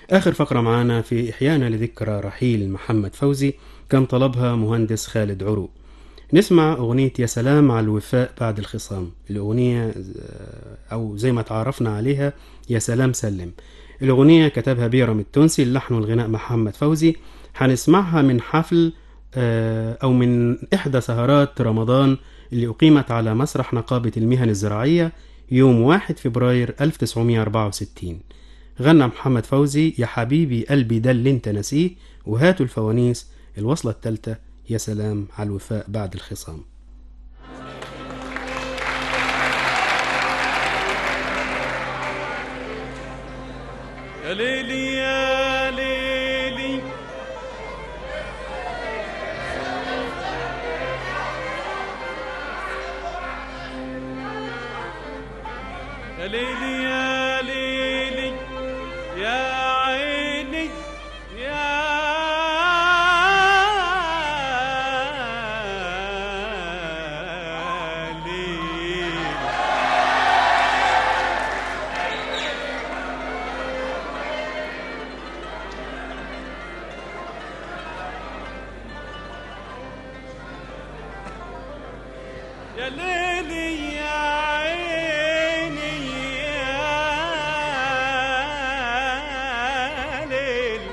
آخر فقرة معانا في إحيانا لذكرى رحيل محمد فوزي كان طلبها مهندس خالد عروق. نسمع أغنية يا سلام على الوفاء بعد الخصام. الأغنية أو زي ما تعرفنا عليها يا سلام سلم. الأغنية كتبها بيرم التونسي، اللحن والغناء محمد فوزي. هنسمعها من حفل أو من إحدى سهرات رمضان اللي أقيمت على مسرح نقابة المهن الزراعية يوم 1 فبراير 1964. غنى محمد فوزي يا حبيبي قلبي ده اللي انت نسيه، وهاتوا الفوانيس الوصلة الثالثة يا سلام على الوفاء بعد الخصام. يا ليلي يا ليلي يا ليلي يا ليلي يا عيني يا ليلي. يا ليلي يا عيني يا ليل.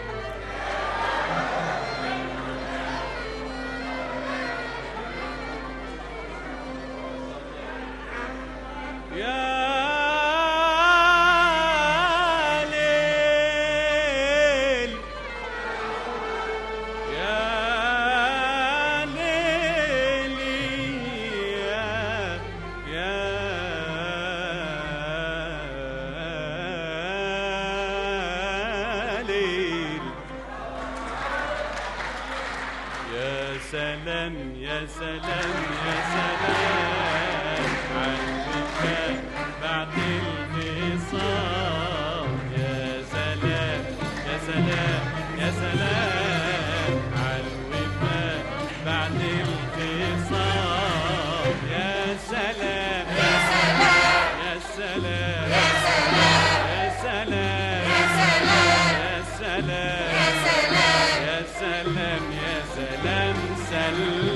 يا ليل يا ليلي يا ليل. يا سلام يا سلام يا سلام عالوفاء بعد الخصام. يا سلام يا سلام يا سلام عالوفاء بعد الخصام. يا سلام يا سلام يا سلام يا سلام يا سلام يا سلام يا سلام سلم.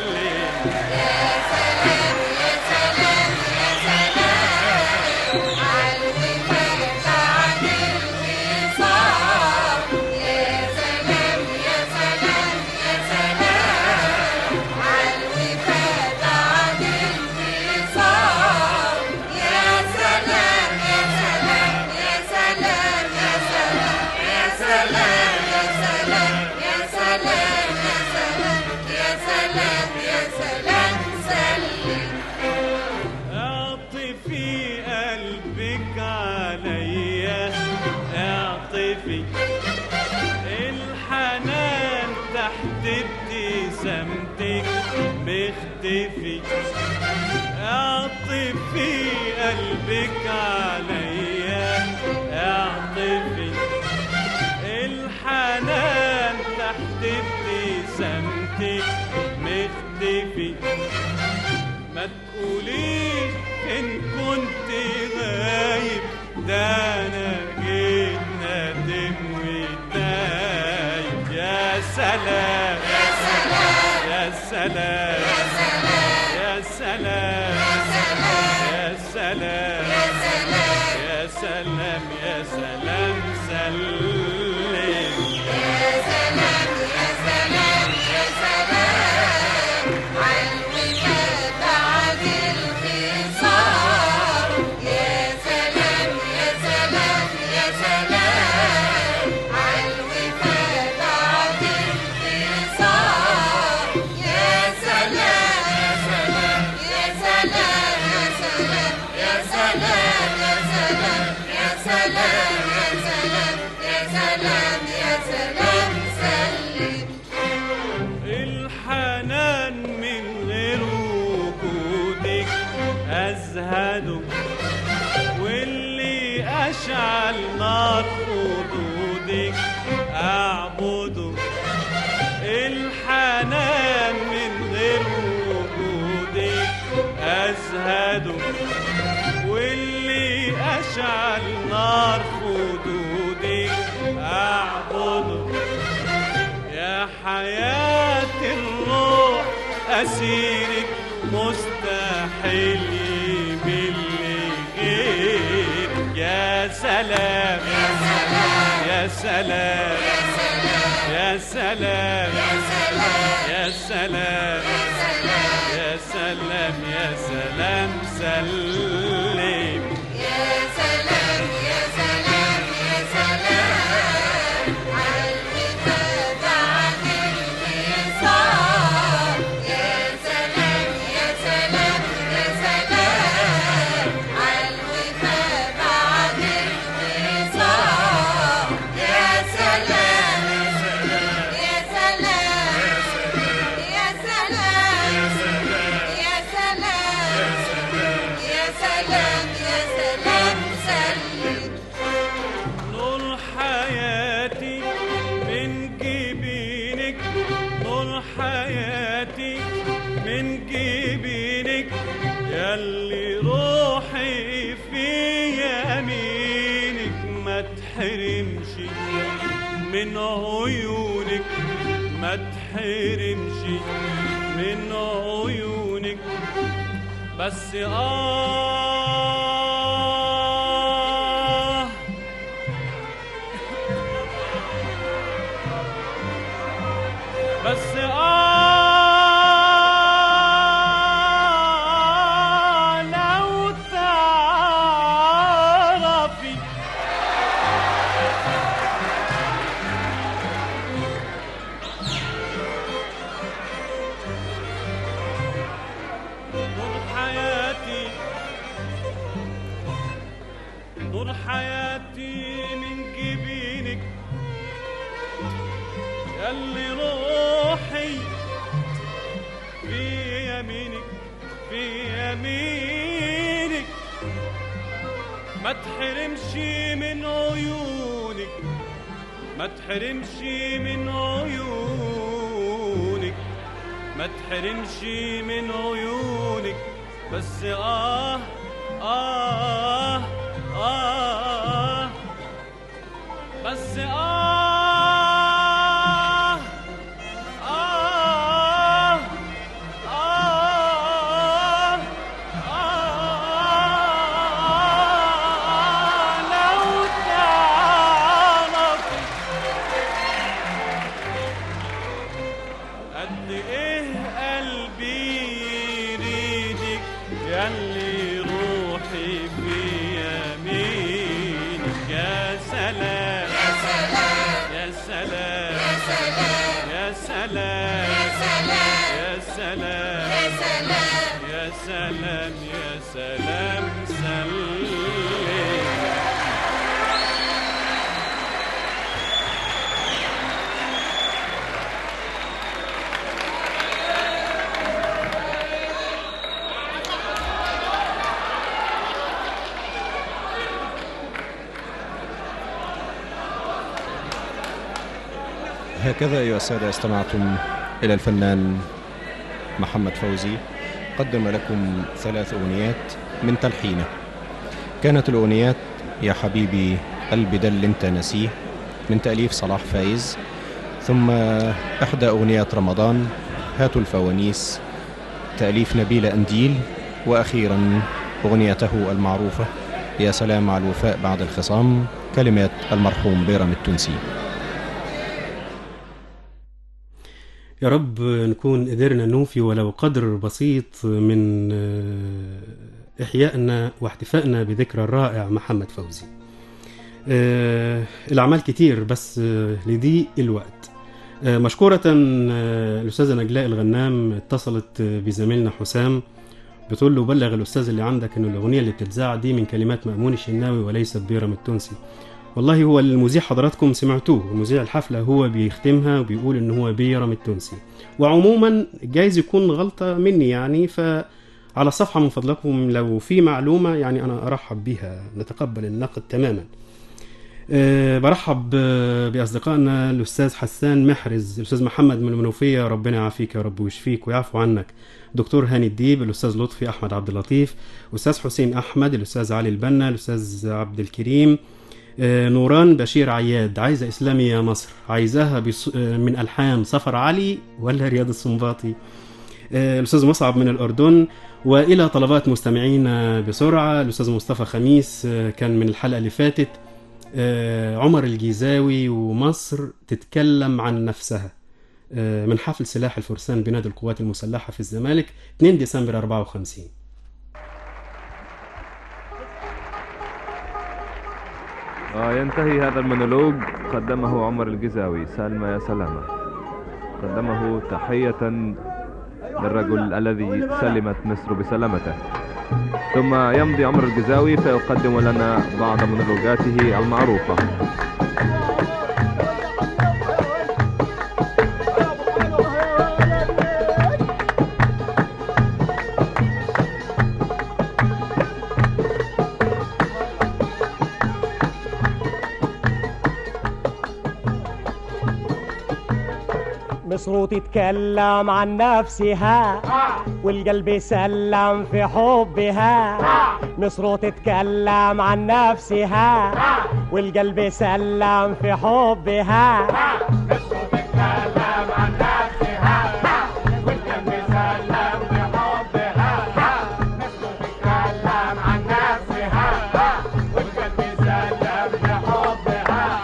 اعطفي قلبك عليا اعطفي الحنان تحت ابتسامتك مختفي. اعطفي قلبك عليا اعطفي الحنان تحت ابتسامتك مختفي. ما تقوليش إن كنت غايب، ده أنا جيت نادم وتايب. يا سلام يا سلام يا سلام يا سلام يا سلام يا سلام يا سلام سلم. الحنان من غير وجودك أزهده، واللي أشعل نار خدودك أعبده. الحنان من غير وجودك أزهده، واللي أشعل نار خدودك حياة الروح أسيرك مستحيل يمل غيرك. يا سلام يا سلام يا سلام يا سلام يا سلام يا سلام يا سلام سلم. يا سلام يا سلام يا سلام عالوفا بعد الانتصار. يا سلام يا سلام يا سلام عالوفا بعد الانتصار. يا سلام يا سلام يا سلام يا سلام يا سلام يا سلام سلم. نور حياتي من جبينك، نور حياتي من جبينك، ياللي روحي في يمينك. ما تحرمش من عيونك، ما تحرمش من عيونك. بس بس لو تعرفي نور حياتي، نور حياتي من جبينك، ياللي روحي في يمينك، في يمينك. ما تحرمش من عيونك، ما تحرمش من عيونك، ما تحرمش من عيونك. بس بس لو تعرف قد ايه قلبي يريدك، ياللي روحي في يمينك. يا سلام يا سلام يا سلام يا سلام يا سلام يا سلام يا سلام سلم. هكذا أيها السادة استمعتم إلى الفنان محمد فوزي، قدم لكم 3 أغنيات من تلحينه. كانت الأغنيات يا حبيبي قلبي ده اللي انت نسيه من تأليف صلاح فايز، ثم إحدى أغنيات رمضان هاتوا الفوانيس تأليف نبيل أنديل، وأخيرا أغنيته المعروفة يا سلام على الوفاء بعد الخصام كلمات المرحوم بيرم التونسي. يا رب نكون قدرنا نوفي ولو قدر بسيط من إحيائنا واحتفائنا بذكرى الرائع محمد فوزي. الأعمال كتير بس لضيق الوقت. مشكورة الأستاذة نجلاء الغنام اتصلت بزميلنا حسام بتقول له بلغ الأستاذ اللي عندك إنه الأغنية اللي بتتذاع دي من كلمات مأمون الشناوي وليست بيرم التونسي. والله هو المذيع حضراتكم سمعتوه، مذيع الحفلة هو بيختمها وبيقول إن هو بيرم التونسي، وعموما جايز يكون غلطة مني يعني، فعلى الصفحة من فضلكم لو في معلومة يعني أنا أرحب بها، نتقبل النقد تماما. برحب بأصدقائنا الأستاذ حسان محرز، الأستاذ محمد من المنوفية ربنا يعافيك يا رب ويشفيك ويعفو عنك، دكتور هاني الديب، الأستاذ لطفي أحمد عبد اللطيف، أستاذ حسين أحمد، الأستاذ علي البنا، الأستاذ عبد الكريم، نوران بشير عياد عايزة إسلامي يا مصر، عايزاها من ألحان صفر علي ولا رياض السنباطي. الأستاذ مصعب من الأردن. وإلى طلبات مستمعين بسرعة، الأستاذ مصطفى خميس كان من الحلقة اللي فاتت، عمر الجيزاوي ومصر تتكلم عن نفسها، من حفل سلاح الفرسان بنادي القوات المسلحة في الزمالك 2 ديسمبر 54. ينتهي هذا المونولوج قدمه عمر الجيزاوي. سلمى يا سلامة قدمه تحية للرجل الذي سلمت مصر بسلامته. ثم يمضي عمر الجيزاوي فيقدم لنا بعض مونولوجاته المعروفة. مصر تتكلم عن نفسها والقلب سلم في حبها. مصر تتكلم عن نفسها والقلب سلم في حبها. مصر تتكلم عن نفسها والقلب سلم في حبها. مصر تتكلم عن نفسها والقلب سلم في حبها.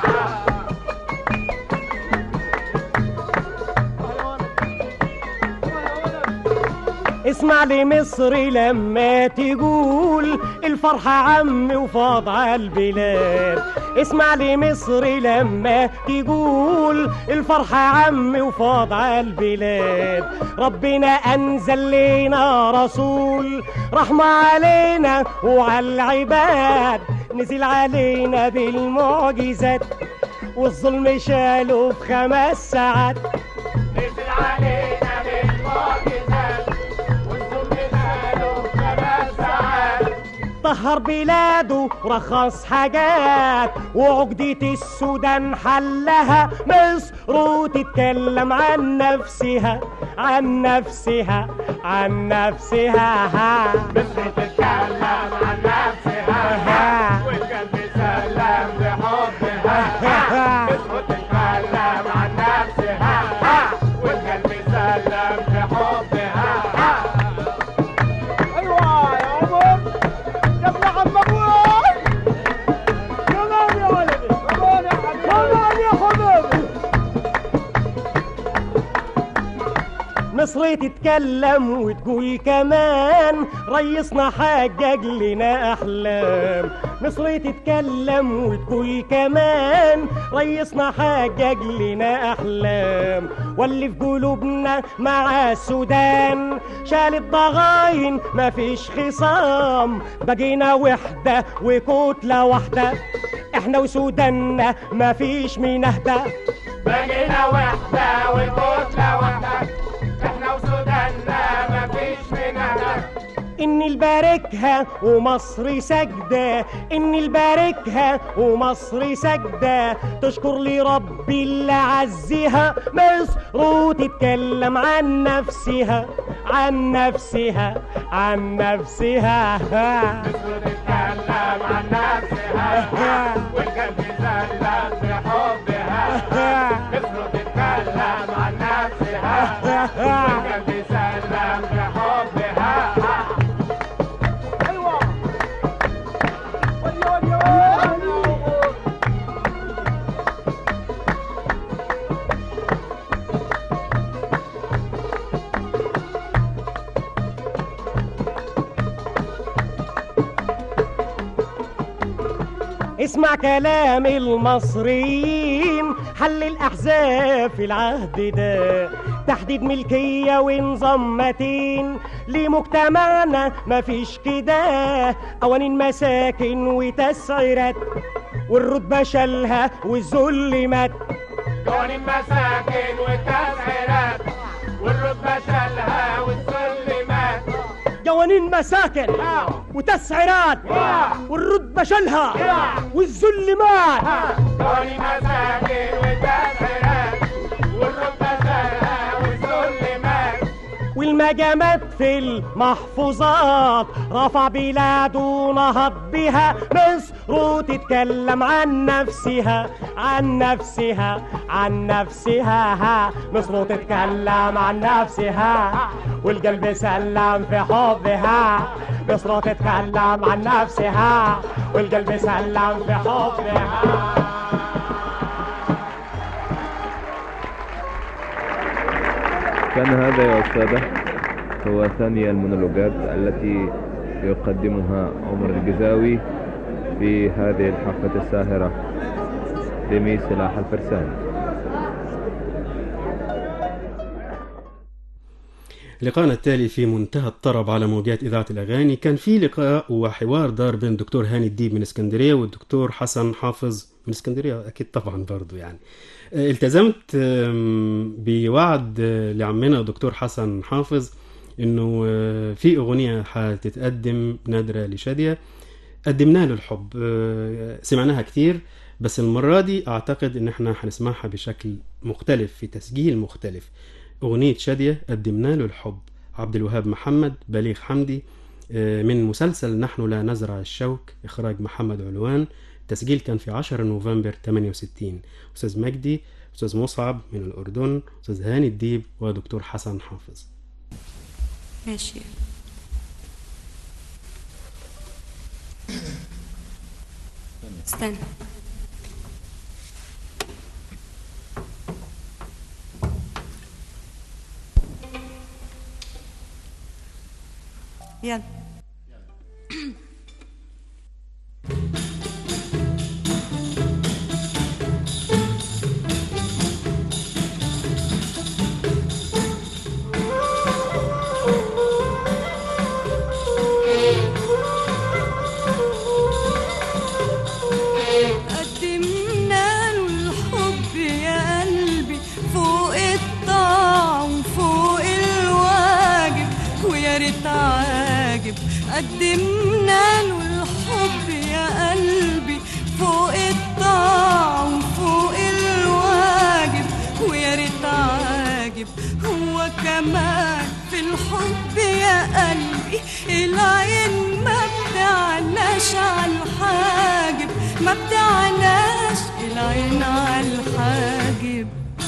اسمع لي مصري لما تقول الفرحة عمي وفاض على البلاد. اسمع لي مصري لما تقول الفرحة عمي وفاض على البلاد. ربنا أنزل لنا رسول رحمة علينا وعلى العباد. نزل علينا بالمعجزات والظلم شاله في 5 ساعات. نزل علينا بالمعجزات والظلم شاله في 5 ساعات. طهر بلاده رخص حاجات وعقدة السودان حلها. مصر تتكلم عن نفسها عن نفسها عن نفسها. مصر تتكلم عن نفسها والقلب سلم بحبها. مصر تتكلم عن نفسها والقلب سلم بحبها. ايوه يا عمر يا ابن عم ابوي. كمان يا ولدي كمان يا حبيبي كمان يا حبيبي. مصر تتكلم وتقول كمان ريسنا حقق لنا أحلام. مصر تتكلم وتقول كمان ريسنا حقق لنا أحلام. واللي في قلوبنا مع السودان شال الضغاين مفيش خصام. بقينا وحدة وكتلة واحدة احنا وسوداننا مفيش مين اهدى. بقينا وحدة وكتلة واحدة احنا وسوداننا مفيش منها. إني الباركها ومصر سجدة. إني الباركها ومصر سجدة. تشكر لي ربي اللي عزها. مصر تتكلم عن نفسها عن نفسها عن نفسها. مصر تتكلم عن نفسها والقلب سلم بحبها. مصر تتكلم عن نفسها والقلب سلم بحبها. ايوه اسمع كلام المصريين حل الأحزاب في العهد ده. تحديد ملكية ونظام متين لمجتمعنا مفيش كده. قوانين مساكن وتسعيرات والرتبة شالها والذل مات. قوانين مساكن وتسعيرات والرتبة شالها والذل مات. قوانين مساكن وتسعيرات والرتبة شالها والذل مات. قوانين مساكن وتسعيرات والرتبة شالها والذل مات. والمجامات في المحفوظات، رفع بلاد ونهض بها مصر وتتكلم عن نفسها عن نفسها عن نفسها. مصر تتكلم عن نفسها والقلب سلم في حبها. مصر تتكلم عن نفسها والقلب سلم في حبها. كان هذا يا أستاذة هو ثاني المونولوجات التي يقدمها عمر الجزاوي في هذه الحفلة الساهرة لمي سلاح الفرسان. لقاءنا التالي في منتهى الطرب على موجات إذاعة الأغاني. كان في لقاء وحوار دار بين الدكتور هاني الديب من اسكندرية والدكتور حسن حافظ من اسكندرية أكيد طبعا برضو يعني. التزمت بوعد لعمنا دكتور حسن حافظ انه في اغنية هتتقدم نادرة لشادية، قدمنا له الحب، سمعناها كتير، بس المرة دي اعتقد ان احنا هنسمعها بشكل مختلف في تسجيل مختلف. اغنية شادية قدمنا له الحب، عبد الوهاب محمد، بليغ حمدي، من مسلسل نحن لا نزرع الشوك، اخراج محمد علوان. التسجيل كان في 10 نوفمبر 68. أستاذ مجدي، أستاذ مصعب من الأردن، أستاذ هاني الديب، ودكتور حسن حافظ. ماشي. استنى. يلا. قدمنا له الحب يا قلبي فوق الطاعة وفوق الواجب، ويا ريت عاجب هو كمان في الحب يا قلبي. العين ما بتعناش على الحاجب، ما بتعناش العين على الحاجب.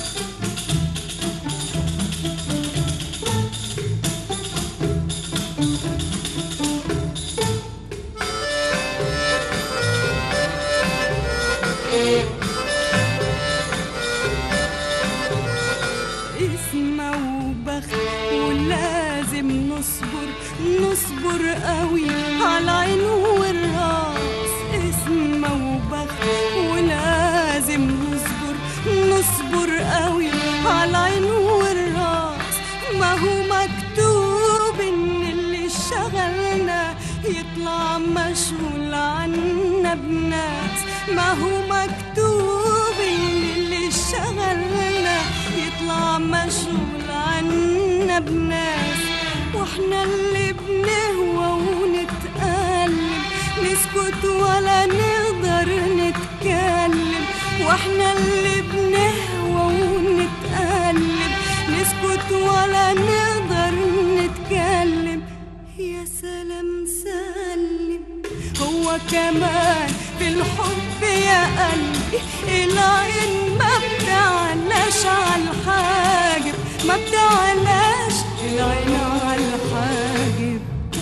نصبر قوي على العين والراس، اسمه وبخت ولازم نصبر قوي على العين والراس. ما هو مكتوب ان اللي شغلنا يطلع مشغول عنا بناس. ما هو مكتوب ان اللي شغلنا يطلع مشغول عنا بناس. واحنا اللي بنهوى ونتألم نسكت ولا نقدر نتكلم. واحنا اللي بنهوى ونتألم نسكت ولا نقدر نتكلم. يا سلام سلم هو كمان في الحب يا قلبي. العين ما بتعناش على الحاجب، ما بتعناش العين على الحاجب.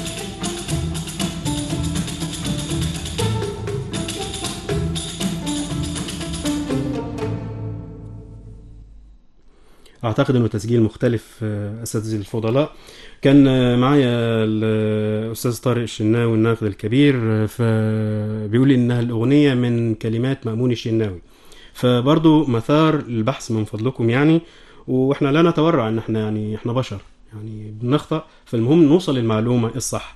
اعتقد انه تسجيل مختلف. اساتذه الفضلاء كان معايا الاستاذ طارق الشناوي الناقد الكبير، فبيقول انها الاغنيه من كلمات مأمون الشناوي، فبرضو مثار البحث من فضلكم يعني. واحنا لا نتورع ان احنا يعني احنا بشر يعني بنخطأ، فالمهم نوصل للمعلومه الصح.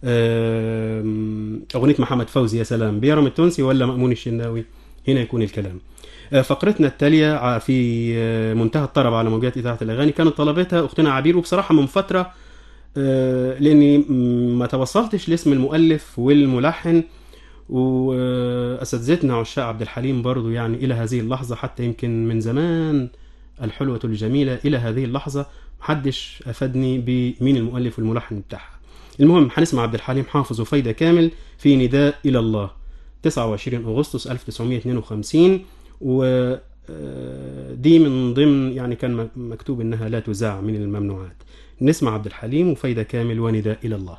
اغنيه محمد فوزي يا سلام، بيرم التونسي ولا مأمون الشناوي؟ هنا يكون الكلام. فقرتنا التالية في منتهى الطرب على موجات إذاعة الأغاني كانت طلبتها أختنا عبير، وبصراحة من فترة لأني ما توصلتش لاسم المؤلف والملحن، وأساتذتنا عشاق عبد الحليم برضو يعني إلى هذه اللحظة، حتى يمكن من زمان الحلوة الجميلة إلى هذه اللحظة محدش أفادني بمين المؤلف والملحن بتاعها. المهم هنسمع عبد الحليم حافظ وفايدة كامل في نداء إلى الله 29 أغسطس 1952، ودي من ضمن يعني كان مكتوب إنها لا تذاع من الممنوعات. نسمع عبد الحليم وفايدة كامل ونداء إلى الله.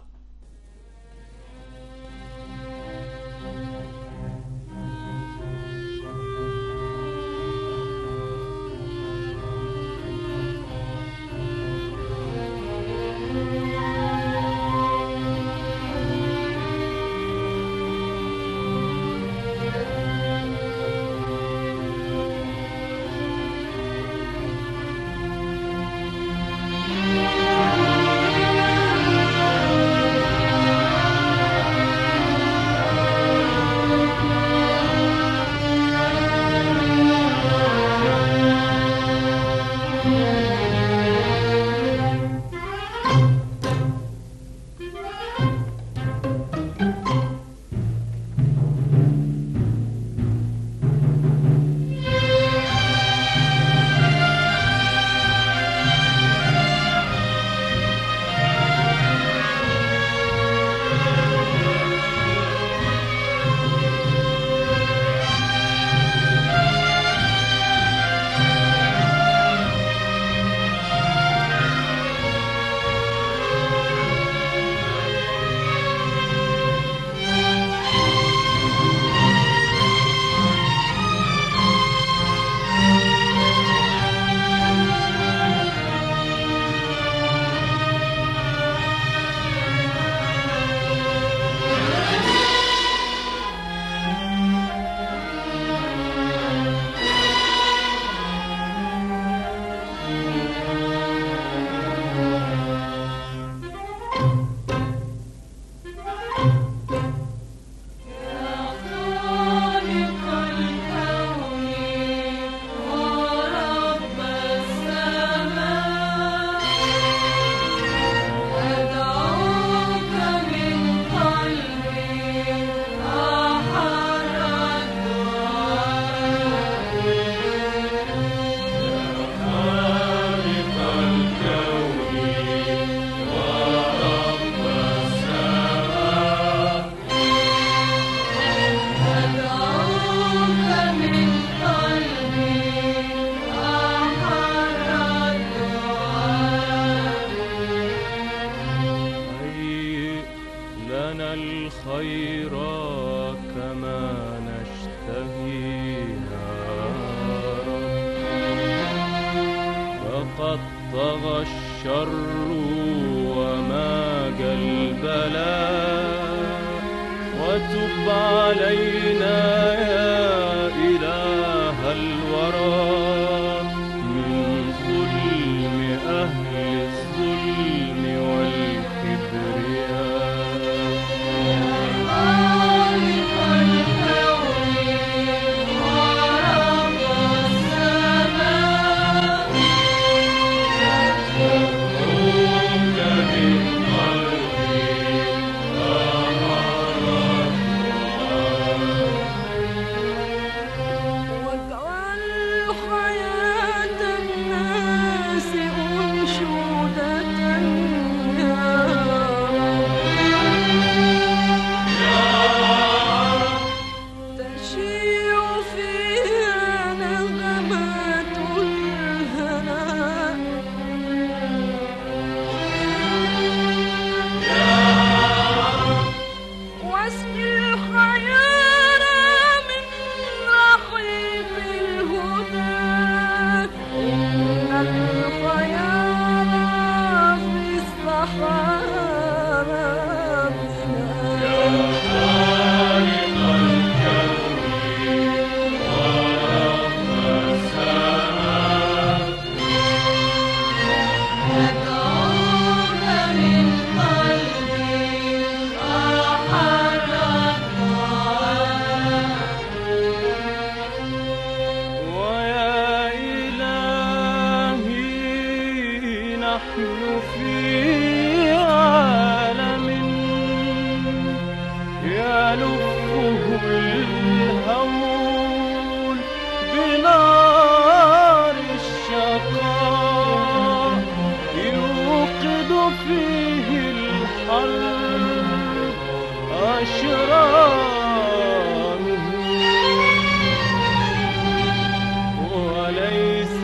وليس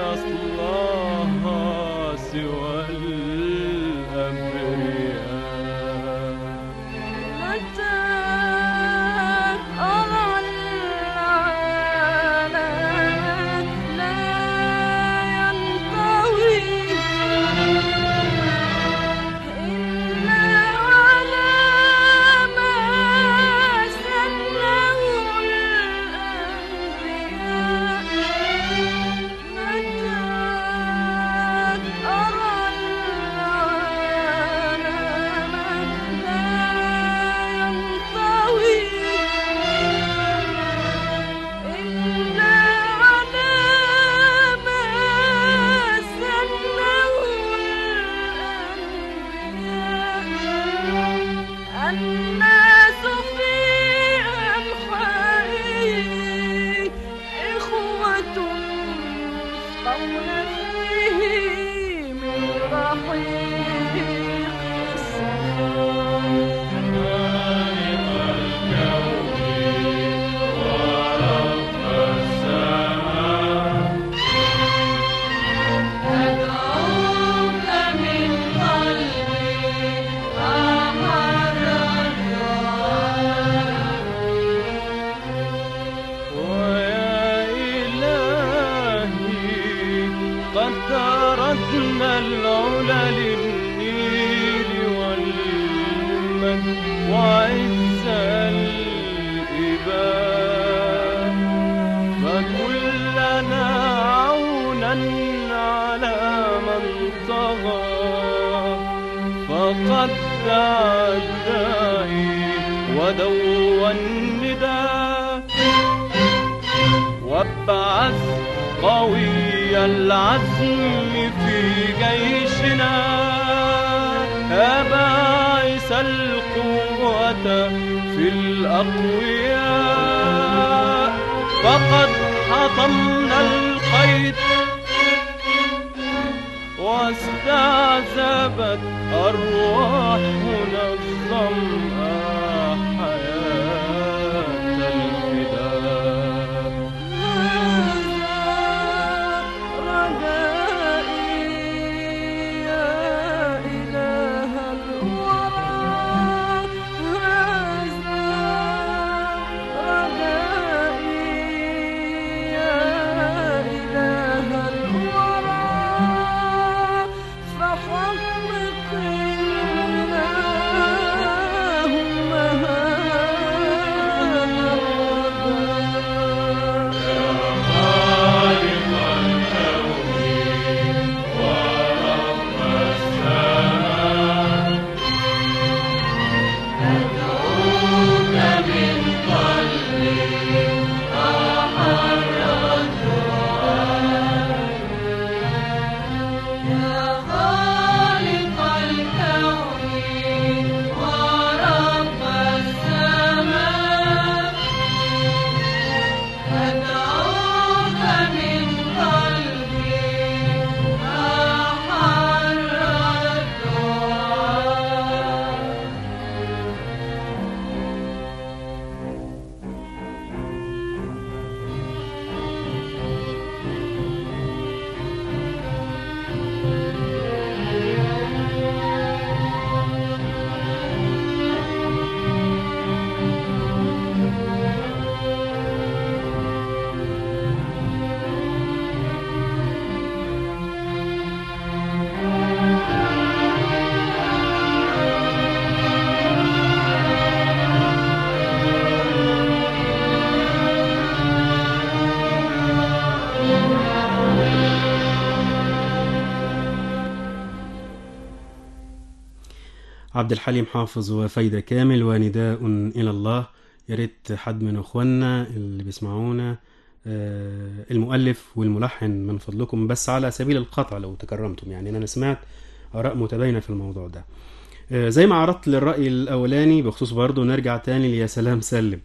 أصلها سوى الأنبياء. متى أرى العالم لا ينطوي إلا على ما سنه الأنبياء. متى أرى العالم لا ينطوي إلا على ما سنه الأنبياء. الناس في أنحائه إخوة قول فيه من رحيق السماء. أدعوك من قلبي أحر الدعاء. ويا إلهي قد تركنا العلا للنيل والمجد وعز الإباء. فكلنا عونا على من طغى فقد دعا الداعي ودوى النداء. وابعث قوي العزم في جيشنا يا باعث القوة في الأقوياء. فقد حطمنا القيد واستعذبت أرواحنا الظمأ حياة الفداء. رجائي يا إله الورى. هذا رجائي يا إله الورى. فحقق اللهم عبد الحليم حافظ وفايدة كامل ونداء إلى الله. يا ريت حد من اخواننا اللي بيسمعونا المؤلف والملحن من فضلكم، بس على سبيل القطع لو تكرمتم، يعني انا سمعت آراء متباينة في الموضوع ده. زي ما عرضت للرأي الأولاني بخصوص برضو نرجع تاني ليا سلام سلم،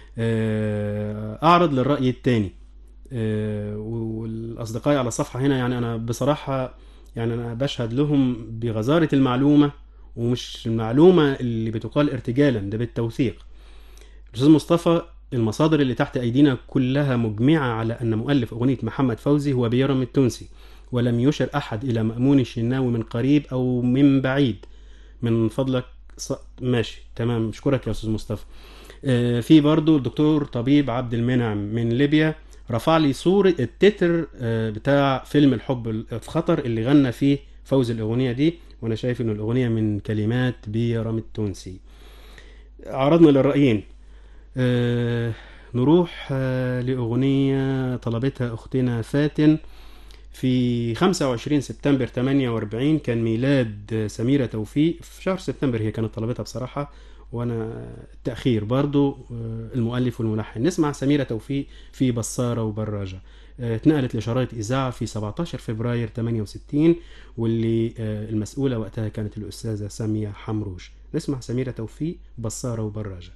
أعرض للرأي التاني. والأصدقاء على الصفحة هنا يعني أنا بصراحة يعني أنا بشهد لهم بغزارة المعلومة، ومش المعلومة اللي بتقال ارتجالا، ده بالتوثيق. الأستاذ مصطفى المصادر اللي تحت أيدينا كلها مجمعة على أن مؤلف أغنية محمد فوزي هو بيرم التونسي، ولم يشر أحد إلى مأمون الشناوي من قريب أو من بعيد. من فضلك ماشي تمام، أشكرك يا أستاذ مصطفى. في برضو الدكتور طبيب عبد المنعم من ليبيا رفع لي صورة التتر بتاع فيلم الحب في خطر اللي غنى فيه فوزي الأغنية دي، وأنا شايف إنه الأغنية من كلمات بيرم التونسي. عرضنا للرأيين. نروح لأغنية طلبتها أختنا فاتن في 25 سبتمبر 48. كان ميلاد سميرة توفيق في شهر سبتمبر، هي كانت طلبتها بصراحة وانا التأخير برضو المؤلف والملحن. نسمع سميرة توفيق في بصارة وبراجة، اتنقلت لشرايط إذاعة في 17 فبراير 68، واللي المسؤولة وقتها كانت الأستاذة سامية حمروش. نسمع سميرة توفيق بصارة وبراجة.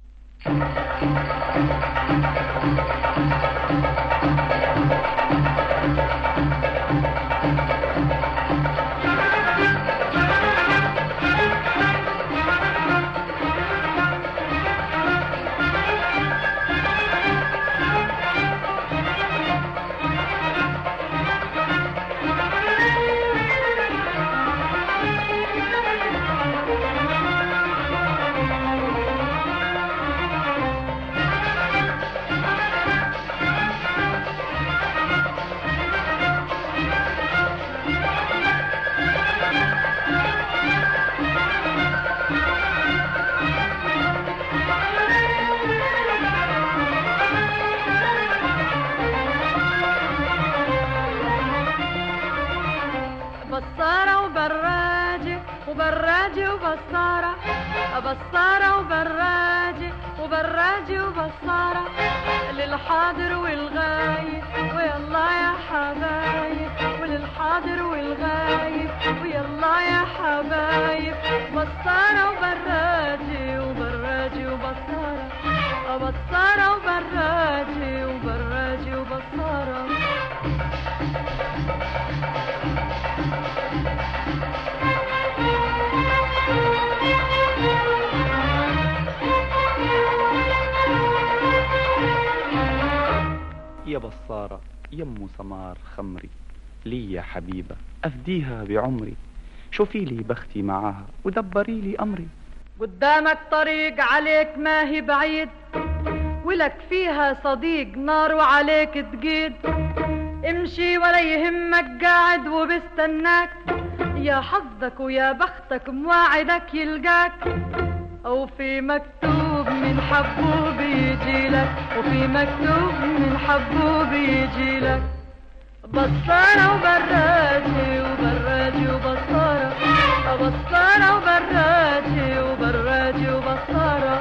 بصارة وبراجة وبراجة وبصارة، بصارة وبراجة وبراجة وبصارة، للحاضر والغايب ويلا يا حبايب، وللحاضر والغايب ويلا يا حبايب. بصارة وبراجة وبراجة وبصارة، بصارة وبراجة وبراجة وبصارة. يا بصارة يمو سمار خمري، لي يا حبيبة أفديها بعمري، شوفي لي بختي معاها ودبري لي أمري. قدامك طريق عليك ما هي بعيد، ولك فيها صديق نار وعليك تقيد، امشي ولا يهمك قاعد وبستناك، يا حظك ويا بختك مواعدك يلقاك، أو في مكتوب من حبوب يجيلك، وفي مكتوب من حبوب يجيلك. بصارة وبراجي وبراجي وبصارة، بصارة وبراجي وبراجي وبصارة.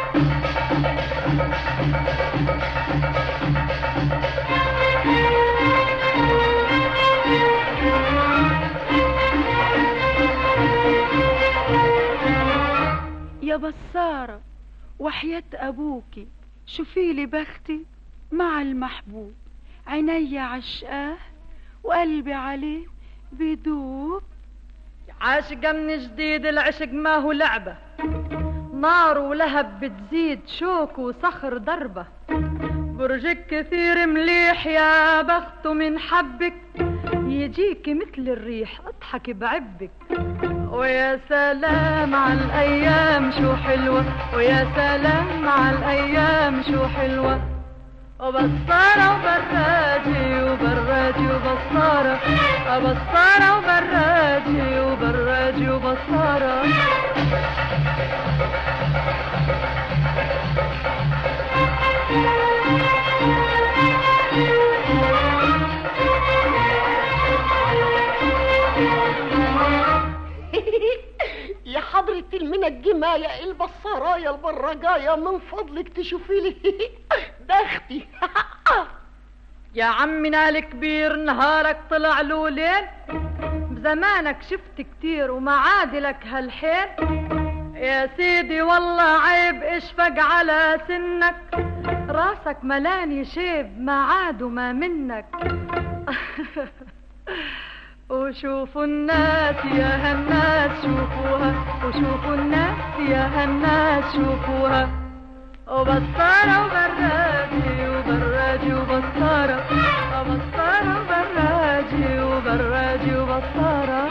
يا بصارة وحياة أبوكي شوفي لي بختي مع المحبوب، عيني عشقاه وقلبي عليه بيدوب. عاشقة من جديد، العشق ما هو لعبة، نار ولهب بتزيد شوك وصخر ضربة، برجك كثير مليح يا بخت من حبك، يجيك مثل الريح اضحك بعبك. ويا سلام على الأيام شو حلوة، ويا سلام على الأيام شو حلوة. وبصارة وبراجي وبراجي وبصارة، بصارة وبراجي وبراجي وبصارة. يا حضرة المنجمة يا البصارايا البراجايا، من فضلك تشوفي لي بختي. يا عمنا الكبير نهارك طلع له ليل، بزمانك شفت كتير وما عادلك هالحيل. يا سيدي والله عيب اشفق على سنك، راسك ملاني شيب ما عاد وما منك. وشوفوا الناس يا هالناس شوفوها، وشوفوا الناس يا هالناس شوفوها. وبصارة وبراجي وبراجي وبصارة، بصارة وبراجي وبراجي وبصارة.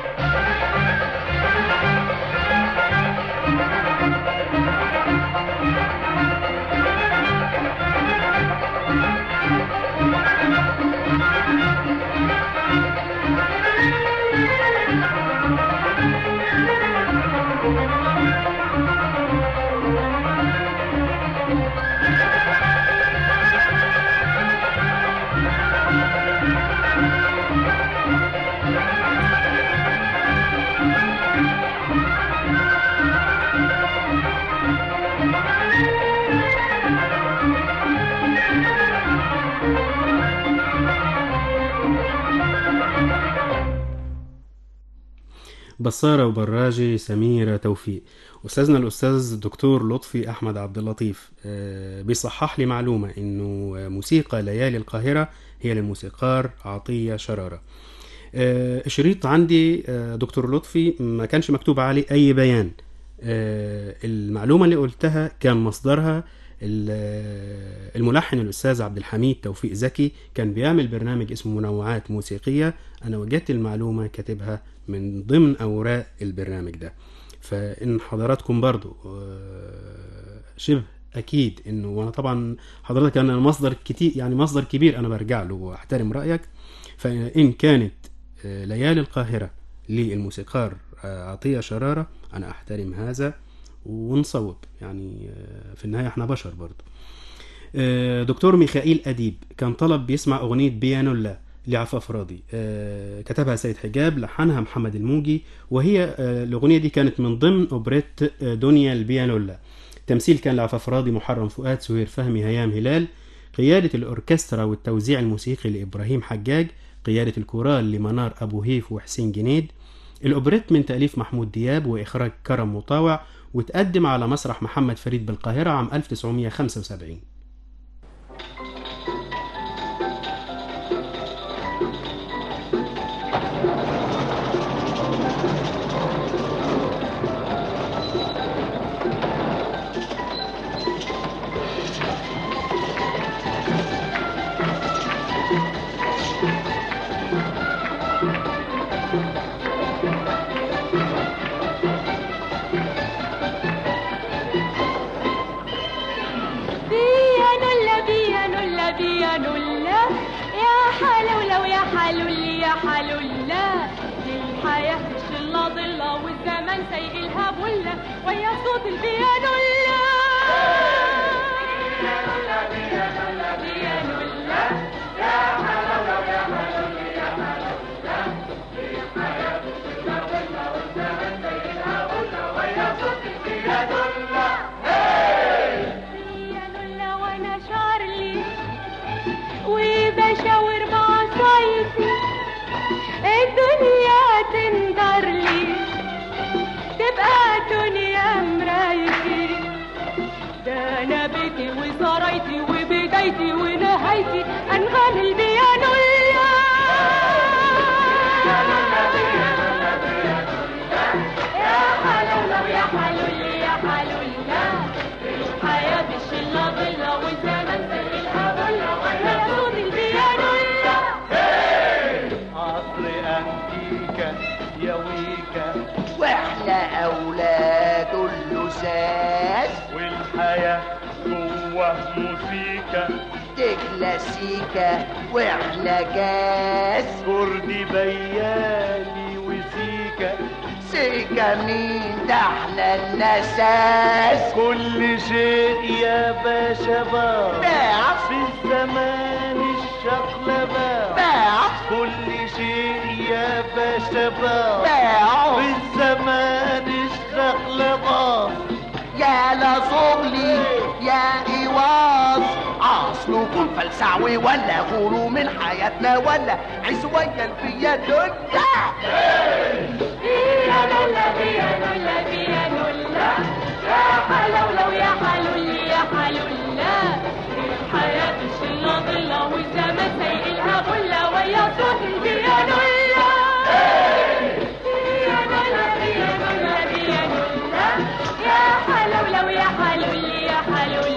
بصارة وبراجي سميرة توفيق. أستاذنا الأستاذ الدكتور لطفي أحمد عبد اللطيف بيصحح لي معلومة إنه موسيقى ليالي القاهرة هي للموسيقار عطية شرارة. الشريط عندي دكتور لطفي ما كانش مكتوب عليه أي بيان. المعلومة اللي قلتها كان مصدرها الملحن الأستاذ عبد الحميد توفيق زكي، كان بيعمل برنامج اسمه منوعات موسيقية. أنا وجدت المعلومة كاتبها من ضمن أوراق البرنامج ده. فإن حضراتكم برضو شبه أكيد إنه، وأنا طبعا حضرتك أنا مصدر كتير يعني مصدر كبير أنا برجع له وأحترم رأيك. فإن كانت ليالي القاهرة للموسيقار عطية شرارة أنا أحترم هذا ونصوب، يعني في النهاية احنا بشر برضو. دكتور ميخائيل أديب كان طلب بيسمع أغنية بيانولا لعفاف راضي، كتبها سيد حجاب، لحنها محمد الموجي، وهي الأغنية دي كانت من ضمن أوبريت دنيا البيانولا. تمثيل كان لعفاف راضي، محرم فؤاد، سهير فهمي، هيام هلال. قيادة الأوركسترا والتوزيع الموسيقي لإبراهيم حجاج. قيادة الكورال لمنار أبو هيف وحسين جنيد. الأوبريت من تأليف محمود دياب وإخراج كرم مطاوع، وتقدم على مسرح محمد فريد بالقاهرة عام 1975. ويا صوت البيانولا بيانولا بيانولا يا حلاوة يا حلول يا حلاوة الحياة الشلة والزمن زيها ولا ويا صوت البيانولا بيانولا وانا شارلي وبشاور مع صيفي الدنيا تندر لي تبقى دنيا مرايتي، ده انا بيتي وسرايتي وبدايتي ونهايتي انغام البيانولا يا حلولة يا حلولة يا حلولة الحياة الشلة ضلة والزمن زي الهبلة ويا صوت البيانولا عصر أنتيكا يا ويكا واحنا اولاد اللساس والحياة جوه موسيقى دي كلاسيكا واحنا جاز كردي بيالي وسيكا سيكا مين ده احنا النساس كل شيء يا باشا باع في الزمان الشقلبة باع كل شيء يا باشا باع في الزمان الشقلبة يا لا صغلي يا إيواز أصلكم فلسعوي ولا غوروا من حياتنا ولا عزوية البيانولا بيانولا بيانولا بيانولا يا حلولة ويا حلولي يا حلولة الحياة الشلة ضلة والزمن سيء الهبلة ويا صوت البيانولا بيانولا بيانولا بيانولا يا حلولة ويا حلولي يا حلولة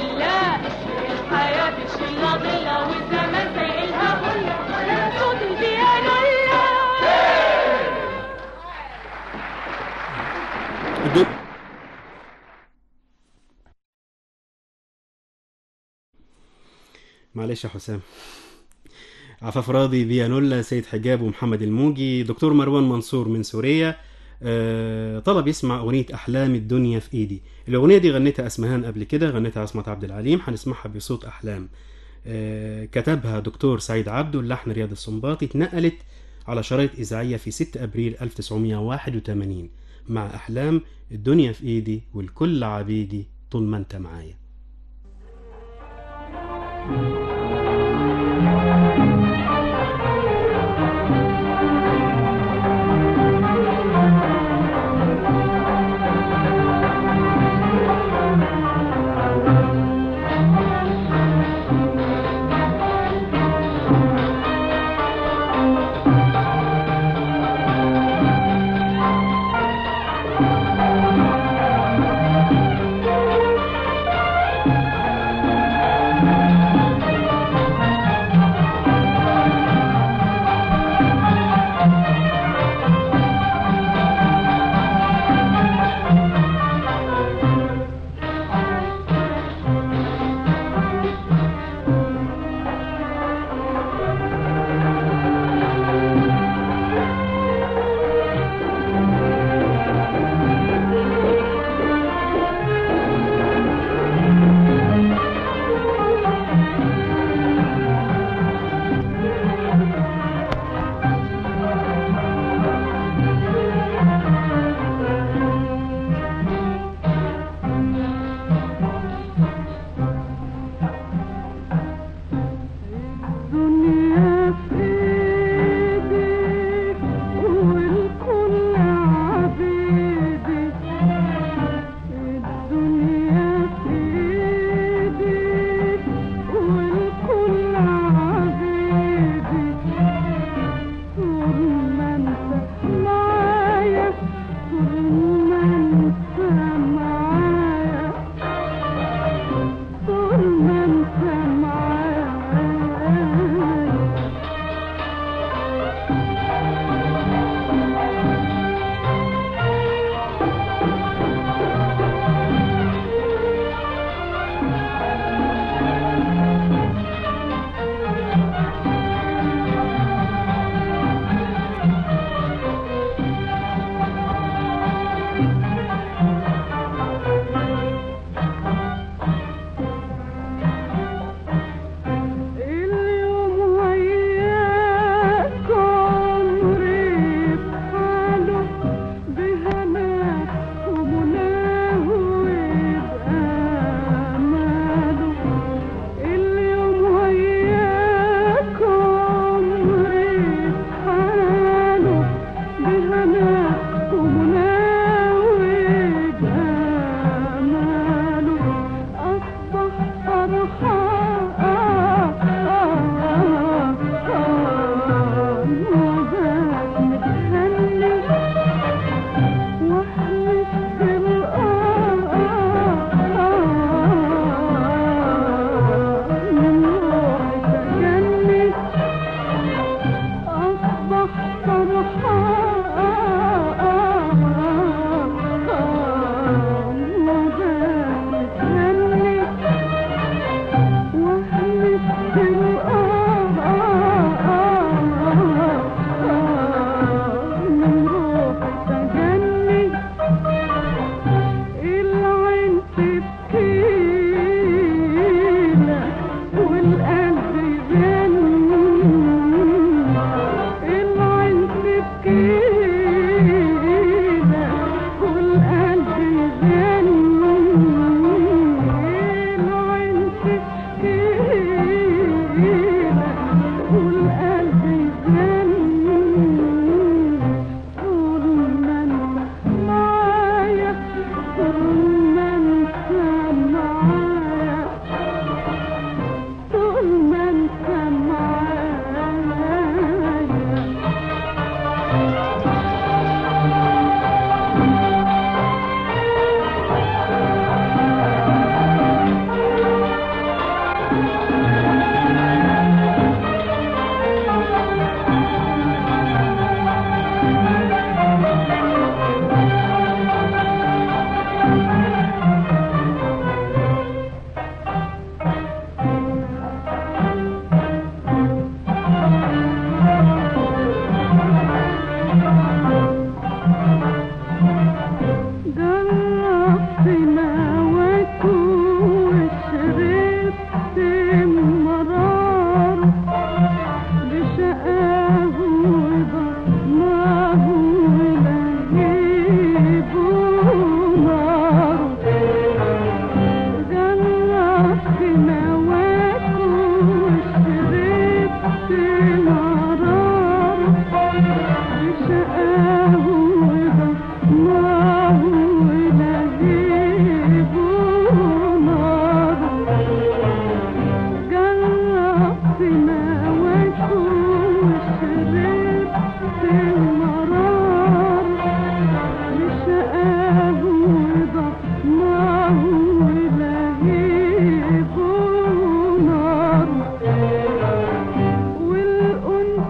معلش يا حسام. عفاف راضي، بيانولا، سيد حجاب، ومحمد الموجي. دكتور مروان منصور من سوريا طلب يسمع أغنية أحلام الدنيا في إيدي. الأغنية دي غنتها أسمهان قبل كده، غنتها عصمت عبد العليم، هنسمعها بصوت أحلام. كتبها دكتور سعيد عبده، اللحن رياض السنباطي، اتنقلت على شرايط إذاعية في 6 أبريل 1981 مع أحلام الدنيا في إيدي والكل عبيدي طول ما أنت معايا.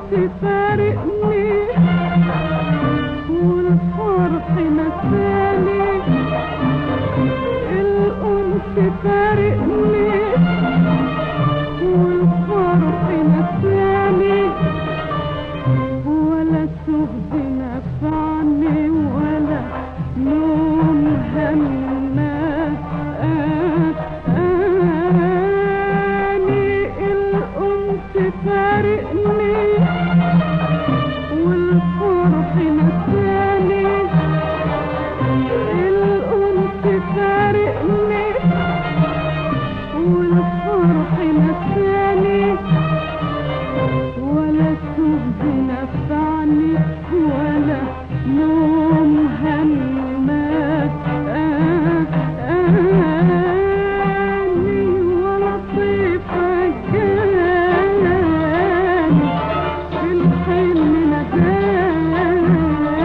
فارقني والفرح نساني الأنس فارقني والفرح نساني ولا السهد نفعني ولا نوم همناني الأنس فارقني والفرح نساني الأنس فارقني والفرح نساني ولا السهد نفعني ولا نوم همناني ولا طيف جاني في الحلم نداني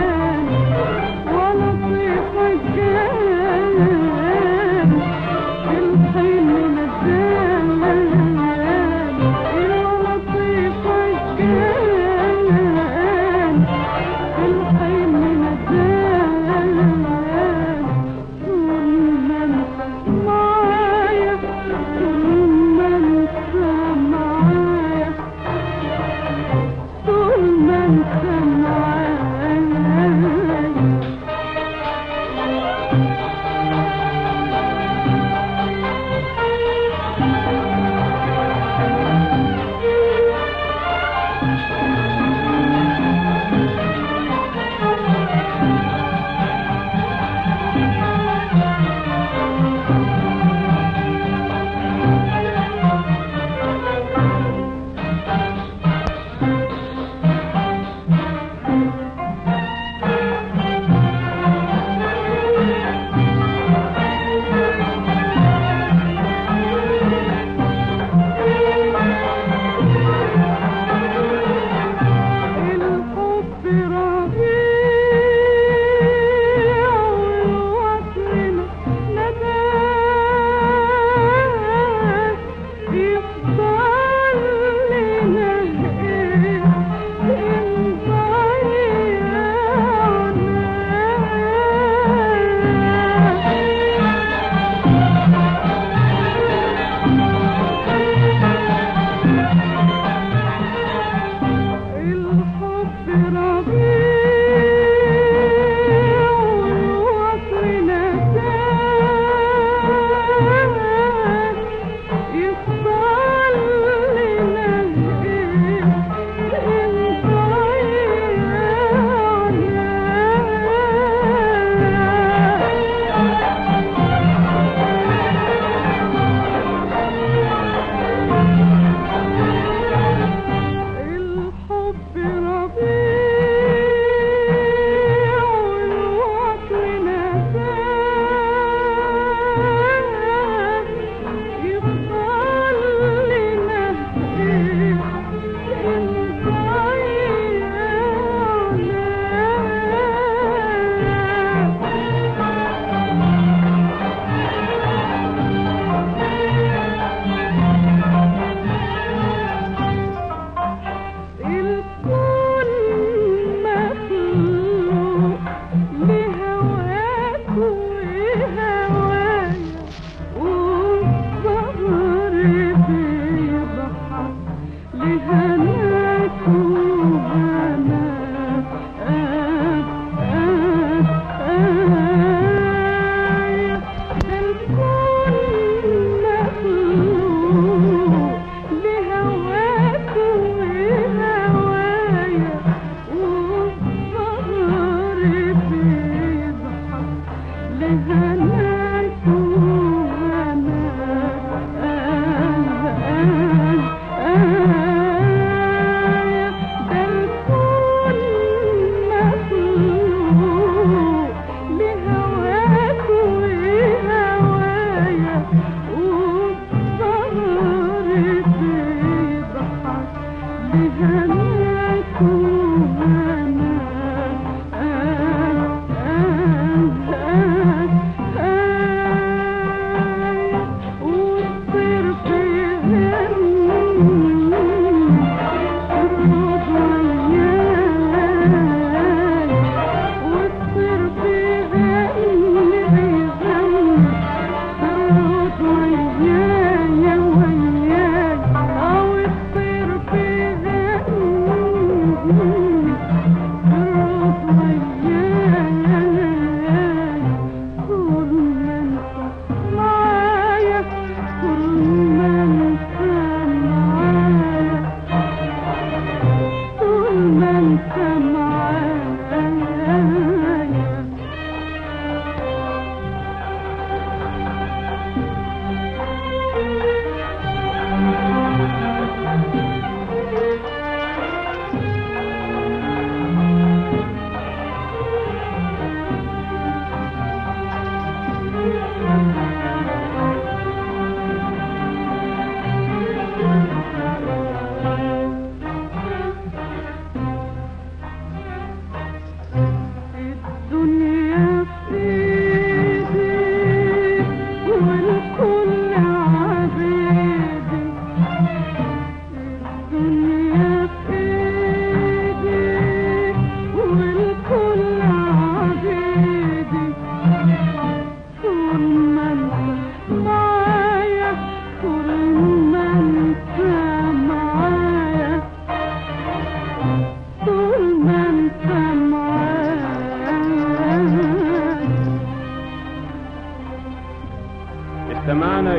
ولا طيف جاني في الحلم نداني ولا طيف جاني في الحلم نداني طول ما انت معايا طول ما انت معايا طول ما انت معايا الحب ربيع والوطن نداه يفضل لنا إن الحب ربيع والوطن نداه يفضل لنا إن الحب ربيع والوطن نداه يفضل لنا إن الكون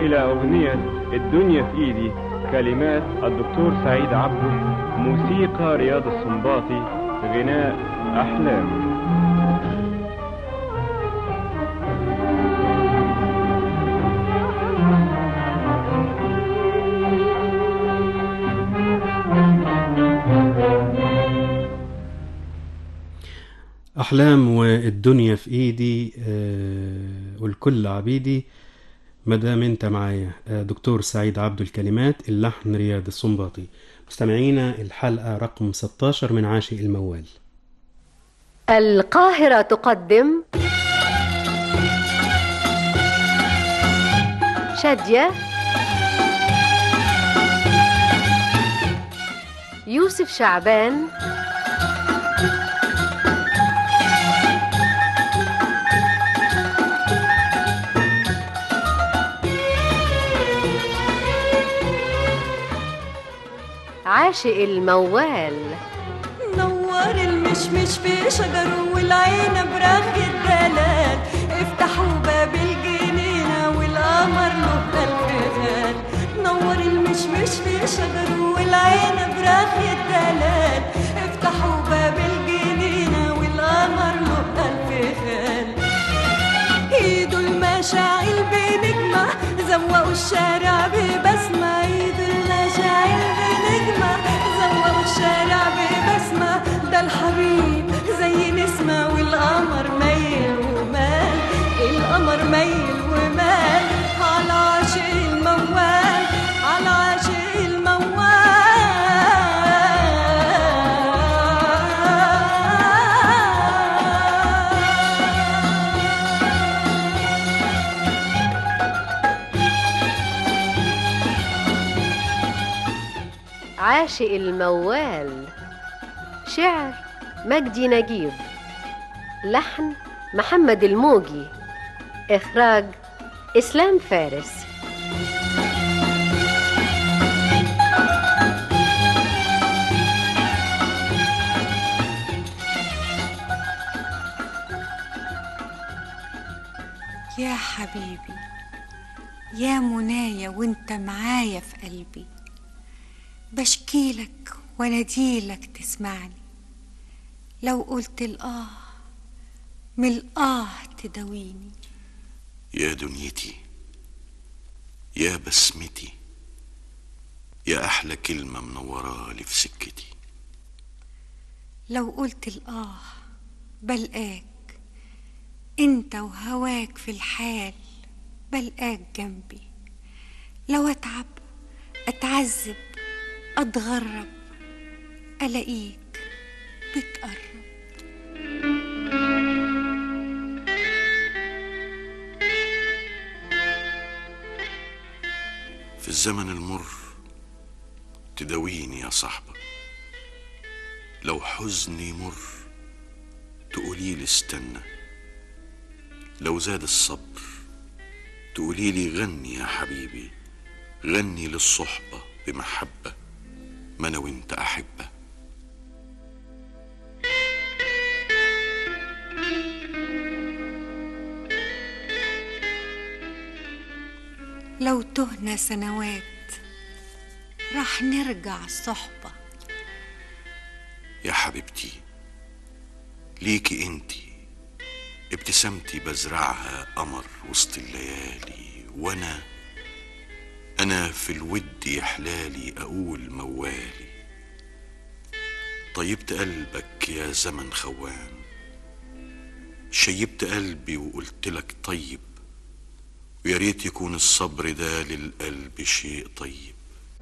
إلى أغنية الدنيا في إيدي، كلمات الدكتور سعيد عبده، موسيقى رياض السنباطي، غناء أحلام. أحلام والدنيا في إيدي والكل عبيدي، مدام أنت معايا. دكتور سعيد عبده الكلمات، اللحن رياض السنباطي. مستمعينا الحلقة رقم 16 من عاشق الموال. القاهرة تقدم شادية، يوسف شعبان، عاشق الموال. نور المشمش في شجره والعين براق الدلال، افتحوا باب الجنينة والقمر له ألف غال. نور المشمش في شجره والعين براق الدلال، افتحوا باب الجنينة والقمر له ألف غال. ايدوا المشاعل بنجمة زوقوا الشارع ببسمة، ايدوا المشاعل بنجمة زوقوا الشارع ببسمة. ده الحبيب زي نسمة والقمر ميل ومال، القمر ميل ومال على عاشق الموال، على عاشق الموال. عاشق الموال، شعر مجدي نجيب، لحن محمد الموجي، إخراج إسلام فارس. يا حبيبي يا منايا وانت معايا في قلبي، بشكيلك ونديلك تسمعني، لو قلت الآه من الآه تداويني. يا دنيتي يا بسمتي، يا أحلى كلمة منورالي في سكتي، لو قلت الآه بلقاك انت وهواك في الحال، بلقاك جنبي، لو اتعب اتعذب اتغرب الاقيك بتقرب. في الزمن المر تداويني يا صاحبة، لو حزني مر تقوليلي استنى، لو زاد الصبر تقوليلي غني يا حبيبي، غني للصحبة بمحبة، ما أنا وانت أحبة. لو تهنا سنوات راح نرجع صحبة. يا حبيبتي ليكي انتي ابتسامتي بزرعها قمر وسط الليالي، وانا في الود يحلالي اقول موالي. طيبت قلبك يا زمن خوان، شيبت قلبي وقلتلك طيب، ويا ريت يكون الصبر ده للقلب شيء طيب.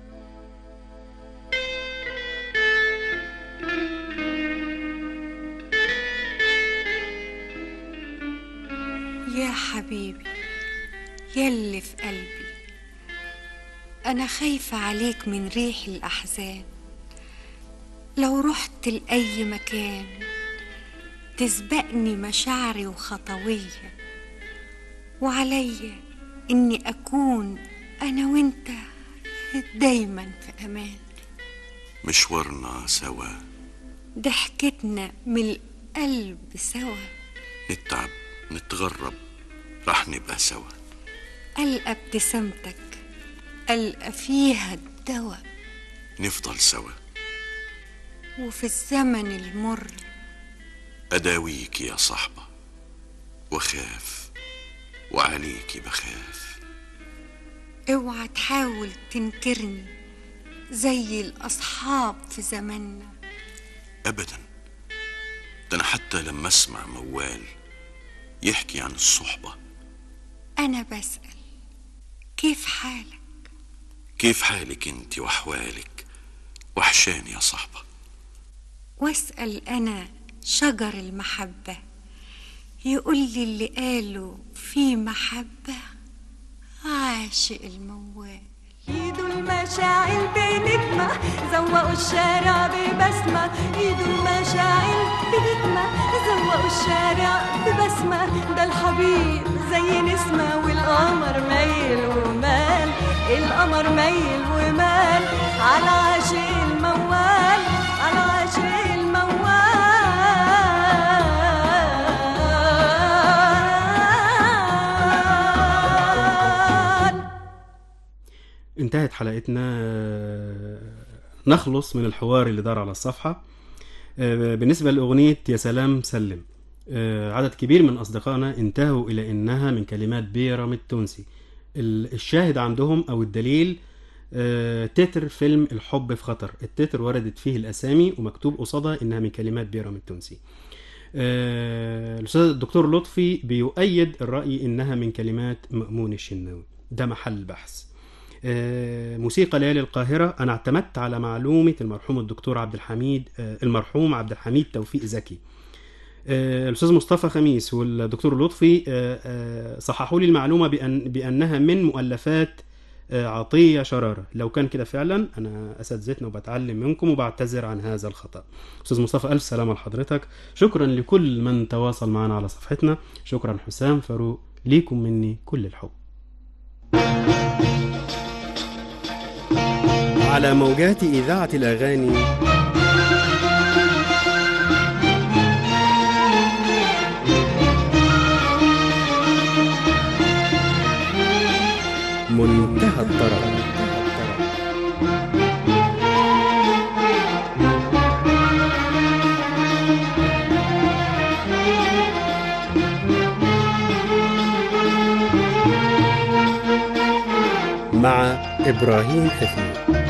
يا حبيبي يلي في قلبي، أنا خايفة عليك من ريح الأحزان، لو رحت لأي مكان تسبقني مشاعري وخطوية، وعليا إني أكون أنا وإنت دايما في أمان. مشوارنا سوا، ضحكتنا من القلب سوا، نتعب نتغرب راح نبقى سوا. ألقى ابتسامتك، ألقى فيها الدواء، نفضل سوا وفي الزمن المر أداويك يا صاحبة، وخاف وعليكي بخاف. اوعى تحاول تنكرني زي الأصحاب في زماننا. أبدا، ده أنا حتى لما أسمع موال يحكي عن الصحبة أنا بسأل كيف حالك؟ كيف حالك انت وأحوالك؟ وحشاني يا صاحبة. واسأل أنا شجر المحبة يقول لي اللي قاله في محبة عاشق الموال. ايدوا المشاعل بنجمة زوقوا الشارع ببسمة، ايدوا المشاعل بنجمة زوقوا الشارع ببسمة. ده الحبيب زي نسمة والقمر ميل ومال، القمر ميل ومال على عاشق الموال، على عاشق الموال. انتهت حلقتنا. نخلص من الحوار اللي دار على الصفحة. بالنسبة لأغنية يا سلام سلم، عدد كبير من أصدقائنا انتهوا إلى إنها من كلمات بيرام التونسي. الشاهد عندهم أو الدليل تتر فيلم الحب في خطر، التتر وردت فيه الأسامي ومكتوب قصادها إنها من كلمات بيرام التونسي. الأستاذ الدكتور لطفي بيؤيد الرأي إنها من كلمات مأمون الشناوي، ده محل بحث. موسيقى ليالي القاهرة أنا اعتمدت على معلومة المرحوم الدكتور عبد الحميد، المرحوم عبد الحميد توفيق زكي. الأستاذ مصطفى خميس والدكتور لطفي صححوا لي المعلومة بأنها من مؤلفات عطية شرارة. لو كان كده فعلا أنا أساتذتنا وبتعلم منكم وبعتذر عن هذا الخطأ. أستاذ مصطفى ألف سلامة لحضرتك. شكرا لكل من تواصل معنا على صفحتنا. شكرا حسام فاروق، ليكم مني كل الحب. على موجات إذاعة الأغاني منتهى الطرب. مع إبراهيم حفيظ.